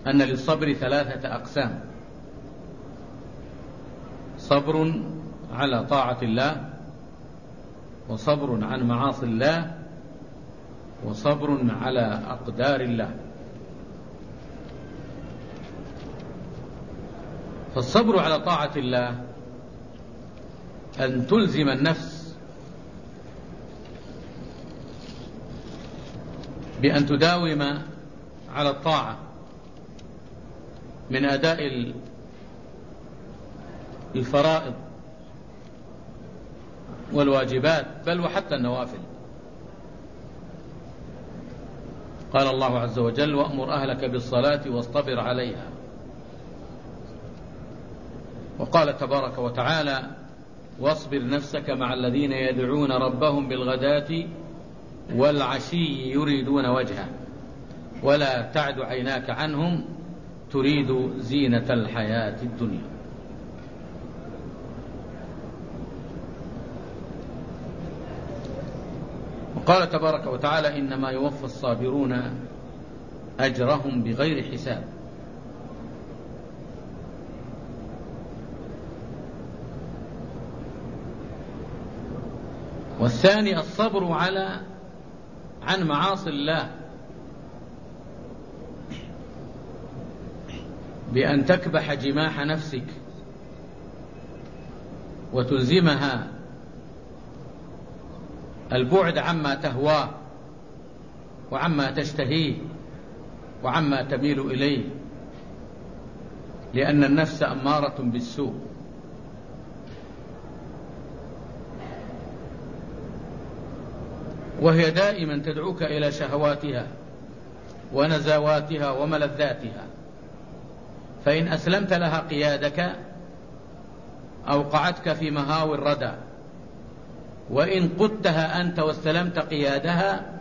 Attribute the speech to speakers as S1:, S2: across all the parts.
S1: أن للصبر 3 أقسام: صبر على طاعة الله، وصبر عن معاصي الله، وصبر على أقدار الله. فالصبر على طاعة الله أن تلزم النفس بأن تداوم على الطاعة من أداء الفرائض والواجبات، بل وحتى النوافل. قال الله عز وجل: وأمر أهلك بالصلاة واصطبر عليها. وقال تبارك وتعالى: واصبر نفسك مع الذين يدعون ربهم بالغداة والعشي يريدون وجهه ولا تعد عيناك عنهم تريد زينة الحياة الدنيا. وقال تبارك وتعالى: إنما يوفى الصابرون أجرهم بغير حساب. والثاني الصبر عن معاصي الله، بأن تكبح جماح نفسك وتلزمها البعد عما تهواه وعما تشتهيه وعما تميل إليه، لأن النفس أمارة بالسوء. وهي دائما تدعوك إلى شهواتها ونزواتها وملذاتها، فإن أسلمت لها قيادك أوقعتك في مهاوي الردى، وإن قدتها أنت واستلمت قيادها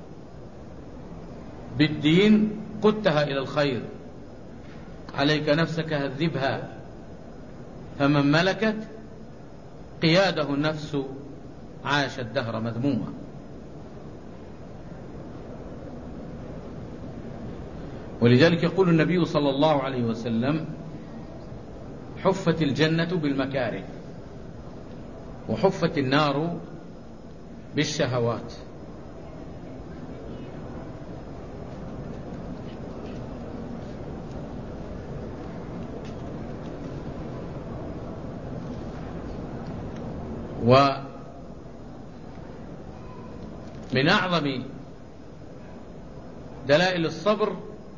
S1: بالدين قدتها إلى الخير. عليك نفسك هذبها، فمن ملكت قياده النفس عاش الدهر مذموما. ولذلك يقول النبي صلى الله عليه وسلم: حفت الجنة بالمكاره وحفت النار بالشهوات. ومن أعظم دلائل الصبر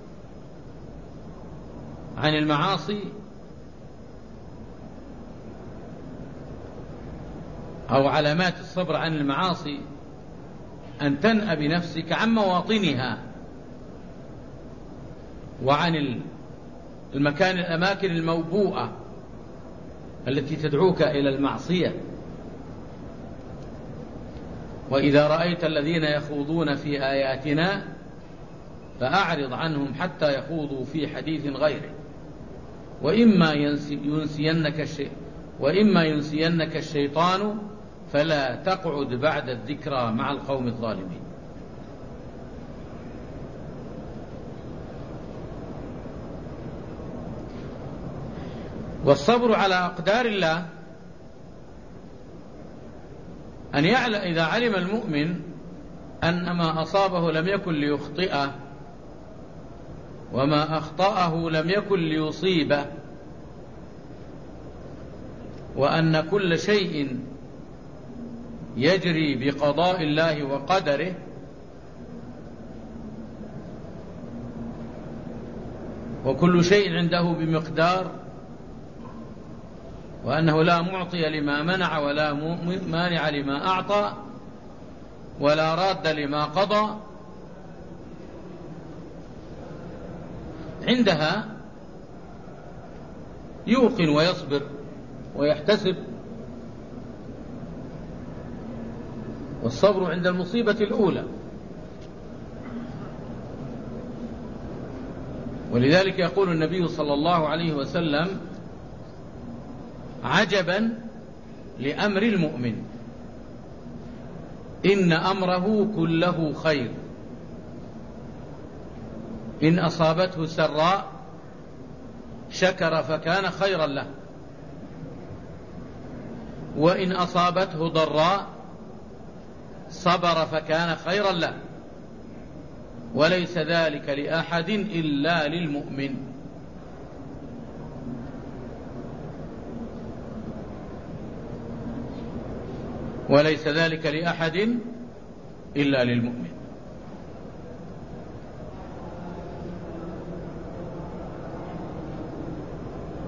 S1: عن المعاصي أو علامات الصبر عن المعاصي أن تنأى بنفسك عن مواطنها وعن الأماكن الموبوءة التي تدعوك إلى المعصية. وإذا رأيت الذين يخوضون في آياتنا فأعرض عنهم حتى يخوضوا في حديث غيره، وإما ينسينك الشيطان فلا تقعد بعد الذكرى مع القوم الظالمين. والصبر على أقدار الله أن يعلم إذا علم المؤمن أن ما أصابه لم يكن ليخطئه وما أخطأه لم يكن ليصيبه، وأن كل شيء يجري بقضاء الله وقدره، وكل شيء عنده بمقدار، وأنه لا معطي لما منع ولا مانع لما أعطى ولا راد لما قضى، عندها يوقن ويصبر ويحتسب. والصبر عند المصيبة الأولى. ولذلك يقول النبي صلى الله عليه وسلم: عجبا لأمر المؤمن إن أمره كله خير إن أصابته سراء شكر فكان خيرا له، وإن أصابته ضراء صبر فكان خيرا له، وليس ذلك لأحد إلا للمؤمن. وليس ذلك لأحد إلا للمؤمن.